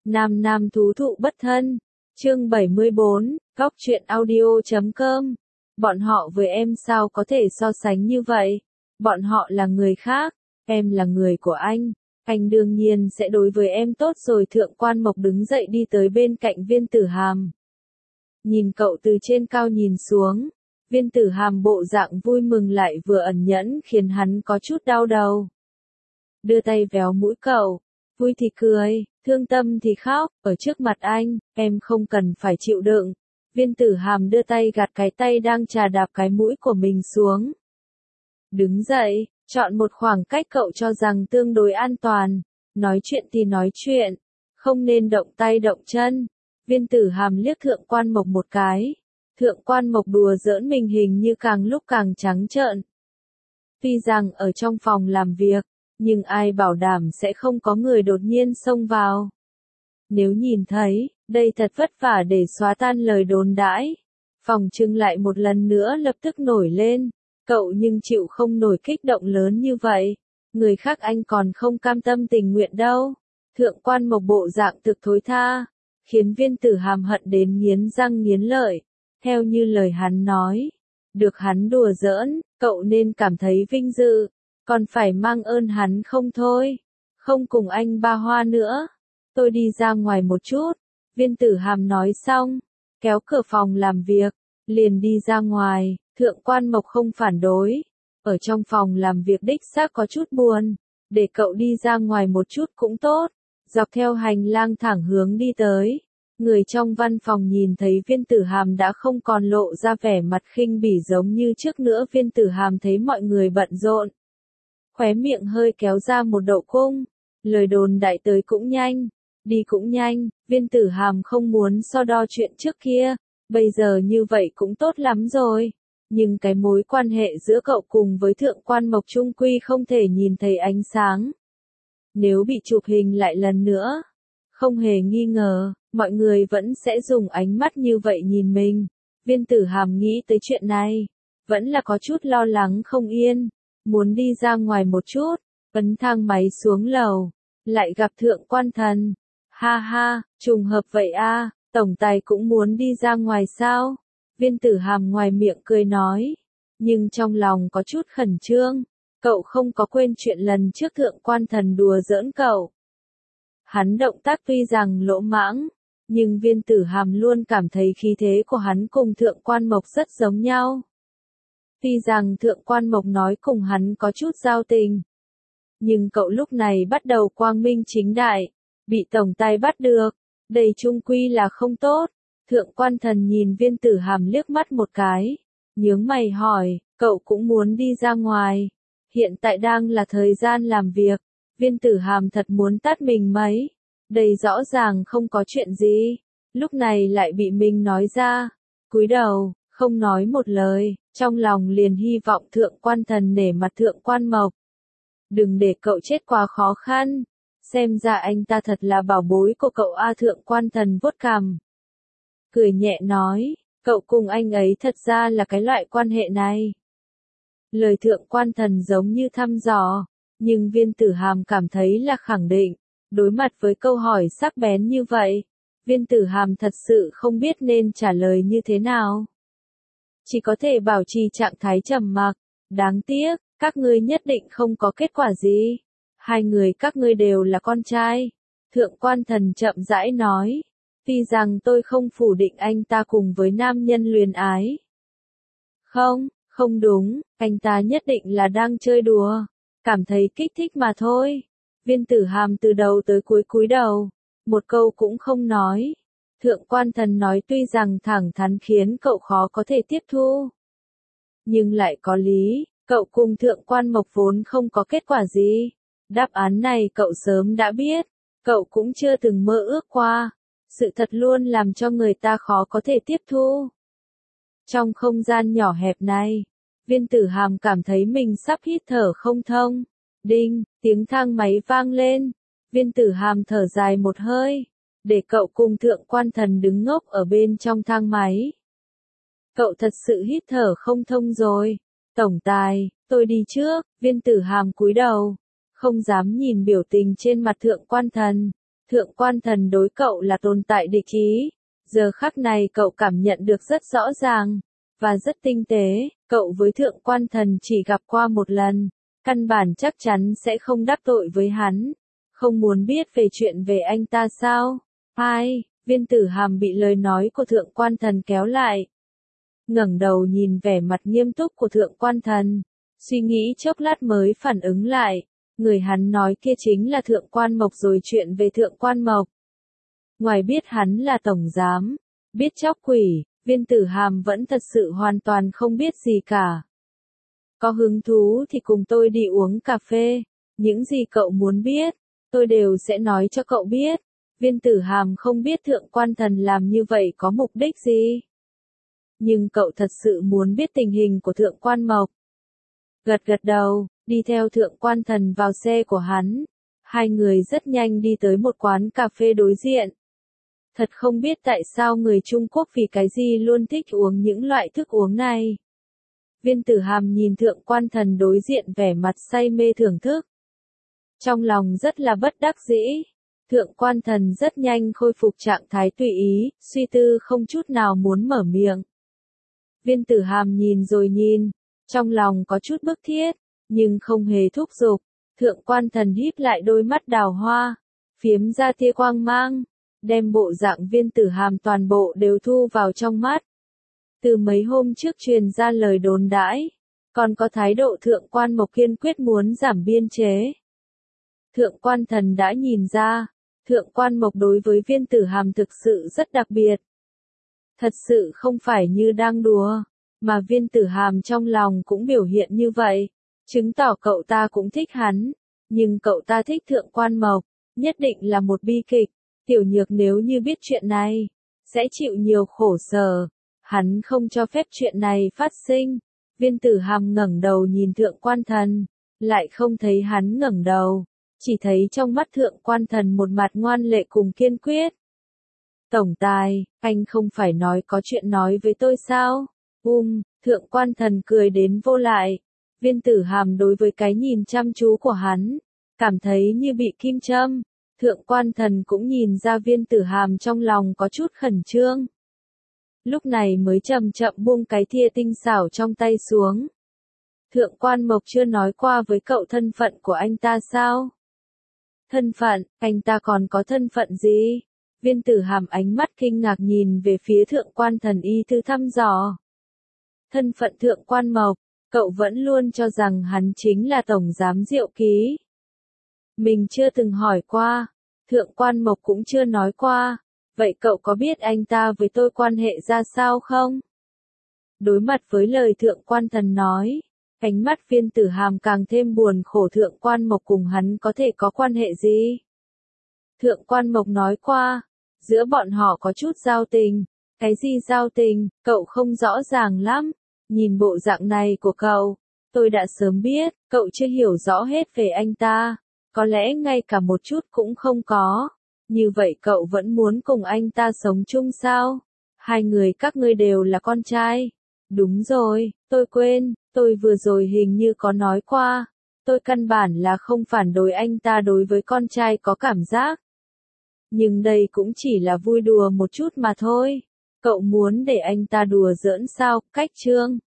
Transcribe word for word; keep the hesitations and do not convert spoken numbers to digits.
Nam nam thú thụ bất thân. Chương bảy mươi bốn, góc truyện audio chấm com. Bọn họ với em sao có thể so sánh như vậy? Bọn họ là người khác, em là người của anh. Anh đương nhiên sẽ đối với em tốt rồi. Thượng Quan Mộc đứng dậy đi tới bên cạnh Viên Tử Hàm. Nhìn cậu từ trên cao nhìn xuống. Viên Tử Hàm bộ dạng vui mừng lại vừa ẩn nhẫn khiến hắn có chút đau đầu. Đưa tay véo mũi cậu, vui thì cười, thương tâm thì khóc, ở trước mặt anh, em không cần phải chịu đựng. Viên Tử Hàm đưa tay gạt cái tay đang chà đạp cái mũi của mình xuống. Đứng dậy, chọn một khoảng cách cậu cho rằng tương đối an toàn, nói chuyện thì nói chuyện, không nên động tay động chân. Viên Tử Hàm liếc Thượng Quan Mộc một cái. Thượng Quan Mộc đùa giỡn mình hình như càng lúc càng trắng trợn. Tuy rằng ở trong phòng làm việc, nhưng ai bảo đảm sẽ không có người đột nhiên xông vào. Nếu nhìn thấy, đây thật vất vả để xóa tan lời đồn đãi. Phòng trưng lại một lần nữa lập tức nổi lên. Cậu nhưng chịu không nổi kích động lớn như vậy. Người khác anh còn không cam tâm tình nguyện đâu. Thượng Quan Mộc bộ dạng thực thối tha, khiến Viên Tử Hàm hận đến nghiến răng nghiến lợi. Theo như lời hắn nói, được hắn đùa giỡn, cậu nên cảm thấy vinh dự, còn phải mang ơn hắn không thôi. Không cùng anh ba hoa nữa, tôi đi ra ngoài một chút. Viên Tử Hàm nói xong, kéo cửa phòng làm việc, liền đi ra ngoài. Thượng Quan Mộc không phản đối, ở trong phòng làm việc đích xác có chút buồn, để cậu đi ra ngoài một chút cũng tốt. Dọc theo hành lang thẳng hướng đi tới. Người trong văn phòng nhìn thấy Viên Tử Hàm đã không còn lộ ra vẻ mặt khinh bỉ giống như trước nữa. Viên Tử Hàm thấy mọi người bận rộn, khóe miệng hơi kéo ra một độ cung. Lời đồn đại tới cũng nhanh, đi cũng nhanh. Viên Tử Hàm không muốn so đo chuyện trước kia, bây giờ như vậy cũng tốt lắm rồi. Nhưng cái mối quan hệ giữa cậu cùng với Thượng Quan Mộc chung quy không thể nhìn thấy ánh sáng. Nếu bị chụp hình lại lần nữa, không hề nghi ngờ, mọi người vẫn sẽ dùng ánh mắt như vậy nhìn mình. Viên Tử Hàm nghĩ tới chuyện này, vẫn là có chút lo lắng không yên, muốn đi ra ngoài một chút, ấn thang máy xuống lầu, lại gặp Thượng Quan Thần. Ha ha, trùng hợp vậy a, tổng tài cũng muốn đi ra ngoài sao? Viên Tử Hàm ngoài miệng cười nói, nhưng trong lòng có chút khẩn trương. Cậu không có quên chuyện lần trước Thượng Quan Thần đùa giỡn cậu. Hắn động tác tuy rằng lỗ mãng, nhưng Viên Tử Hàm luôn cảm thấy khí thế của hắn cùng Thượng Quan Mộc rất giống nhau. Tuy rằng Thượng Quan Mộc nói cùng hắn có chút giao tình, nhưng cậu lúc này bắt đầu quang minh chính đại, bị tổng tài bắt được, đây chung quy là không tốt. Thượng Quan Thần nhìn Viên Tử Hàm liếc mắt một cái, nhướng mày hỏi, cậu cũng muốn đi ra ngoài? Hiện tại đang là thời gian làm việc. Viên Tử Hàm thật muốn tát mình mấy. Đây rõ ràng không có chuyện gì, lúc này lại bị mình nói ra. Cúi đầu, không nói một lời, trong lòng liền hy vọng Thượng Quan Thần nể mặt Thượng Quan Mộc. Đừng để cậu chết quá khó khăn. Xem ra anh ta thật là bảo bối của cậu a. Thượng Quan Thần vuốt cằm, cười nhẹ nói, cậu cùng anh ấy thật ra là cái loại quan hệ này. Lời Thượng Quan Thần giống như thăm dò, nhưng Viên Tử Hàm cảm thấy là khẳng định. Đối mặt với câu hỏi sắc bén như vậy, Viên Tử Hàm thật sự không biết nên trả lời như thế nào. Chỉ có thể bảo trì trạng thái trầm mặc. Đáng tiếc, các ngươi nhất định không có kết quả gì. Hai người các ngươi đều là con trai. Thượng Quan Thần chậm rãi nói. Tuy rằng tôi không phủ định anh ta cùng với nam nhân luyến ái. Không, không đúng, anh ta nhất định là đang chơi đùa, cảm thấy kích thích mà thôi. Viên Tử Hàm từ đầu tới cuối cúi đầu, một câu cũng không nói. Thượng Quan Thần nói tuy rằng thẳng thắn khiến cậu khó có thể tiếp thu, nhưng lại có lý. Cậu cùng Thượng Quan Mộc vốn không có kết quả gì. Đáp án này cậu sớm đã biết, cậu cũng chưa từng mơ ước qua. Sự thật luôn làm cho người ta khó có thể tiếp thu. Trong không gian nhỏ hẹp này, Viên Tử Hàm cảm thấy mình sắp hít thở không thông. Đinh, tiếng thang máy vang lên. Viên Tử Hàm thở dài một hơi, để cậu cùng Thượng Quan Thần đứng ngốc ở bên trong thang máy. Cậu thật sự hít thở không thông rồi. Tổng tài, tôi đi trước. Viên Tử Hàm cúi đầu, không dám nhìn biểu tình trên mặt Thượng Quan Thần. Thượng quan thần đối cậu là tồn tại địch ý. Giờ khắc này cậu cảm nhận được rất rõ ràng, và rất tinh tế, cậu với thượng quan thần chỉ gặp qua một lần, căn bản chắc chắn sẽ không đắc tội với hắn. Không muốn biết về chuyện về anh ta sao? Ai? Viên Tử Hàm bị lời nói của thượng quan thần kéo lại. Ngẩng đầu nhìn vẻ mặt nghiêm túc của thượng quan thần, suy nghĩ chốc lát mới phản ứng lại, người hắn nói kia chính là thượng quan Mộc rồi. Chuyện về thượng quan Mộc, ngoài biết hắn là tổng giám, biết chóc quỷ, Viên Tử Hàm vẫn thật sự hoàn toàn không biết gì cả. Có hứng thú thì cùng tôi đi uống cà phê, những gì cậu muốn biết, tôi đều sẽ nói cho cậu biết. Viên Tử Hàm không biết thượng quan thần làm như vậy có mục đích gì. Nhưng cậu thật sự muốn biết tình hình của thượng quan Mộc. Gật gật đầu, đi theo thượng quan thần vào xe của hắn. Hai người rất nhanh đi tới một quán cà phê đối diện. Thật không biết tại sao người Trung Quốc vì cái gì luôn thích uống những loại thức uống này. Viên Tử Hàm nhìn thượng quan thần đối diện vẻ mặt say mê thưởng thức. Trong lòng rất là bất đắc dĩ. Thượng quan thần rất nhanh khôi phục trạng thái tùy ý, suy tư không chút nào muốn mở miệng. Viên Tử Hàm nhìn rồi nhìn, trong lòng có chút bức thiết, nhưng không hề thúc giục. Thượng quan thần híp lại đôi mắt đào hoa, phiếm ra tia quang mang, đem bộ dạng Viên Tử Hàm toàn bộ đều thu vào trong mắt. Từ mấy hôm trước truyền ra lời đồn đãi, còn có thái độ thượng quan Mộc kiên quyết muốn giảm biên chế. Thượng quan thần đã nhìn ra, thượng quan Mộc đối với Viên Tử Hàm thực sự rất đặc biệt. Thật sự không phải như đang đùa, mà Viên Tử Hàm trong lòng cũng biểu hiện như vậy, chứng tỏ cậu ta cũng thích hắn, nhưng cậu ta thích thượng quan Mộc, nhất định là một bi kịch. Tiểu Nhược nếu như biết chuyện này, sẽ chịu nhiều khổ sở, hắn không cho phép chuyện này phát sinh. Viên Tử Hàm ngẩng đầu nhìn thượng quan thần, lại không thấy hắn ngẩng đầu, chỉ thấy trong mắt thượng quan thần một mặt ngoan lệ cùng kiên quyết. Tổng tài, anh không phải nói có chuyện nói với tôi sao? Um, thượng quan thần cười đến vô lại. Viên Tử Hàm đối với cái nhìn chăm chú của hắn, cảm thấy như bị kim châm. Thượng quan thần cũng nhìn ra Viên Tử Hàm trong lòng có chút khẩn trương. Lúc này mới chậm chậm buông cái thìa tinh xảo trong tay xuống. Thượng quan Mộc chưa nói qua với cậu thân phận của anh ta sao? Thân phận, anh ta còn có thân phận gì? Viên Tử Hàm ánh mắt kinh ngạc nhìn về phía thượng quan thần y thư thăm dò. Thân phận thượng quan Mộc, cậu vẫn luôn cho rằng hắn chính là tổng giám Diệu Ký. Mình chưa từng hỏi qua, thượng quan Mộc cũng chưa nói qua, vậy cậu có biết anh ta với tôi quan hệ ra sao không? Đối mặt với lời thượng quan thần nói, ánh mắt Viên Tử Hàm càng thêm buồn khổ. Thượng quan Mộc cùng hắn có thể có quan hệ gì? Thượng quan Mộc nói qua, giữa bọn họ có chút giao tình. Cái gì giao tình, cậu không rõ ràng lắm. Nhìn bộ dạng này của cậu, tôi đã sớm biết, cậu chưa hiểu rõ hết về anh ta. Có lẽ ngay cả một chút cũng không có. Như vậy cậu vẫn muốn cùng anh ta sống chung sao? Hai người các ngươi đều là con trai. Đúng rồi, tôi quên, tôi vừa rồi hình như có nói qua. Tôi căn bản là không phản đối anh ta đối với con trai có cảm giác. Nhưng đây cũng chỉ là vui đùa một chút mà thôi. Cậu muốn để anh ta đùa giỡn sao? Cách Trương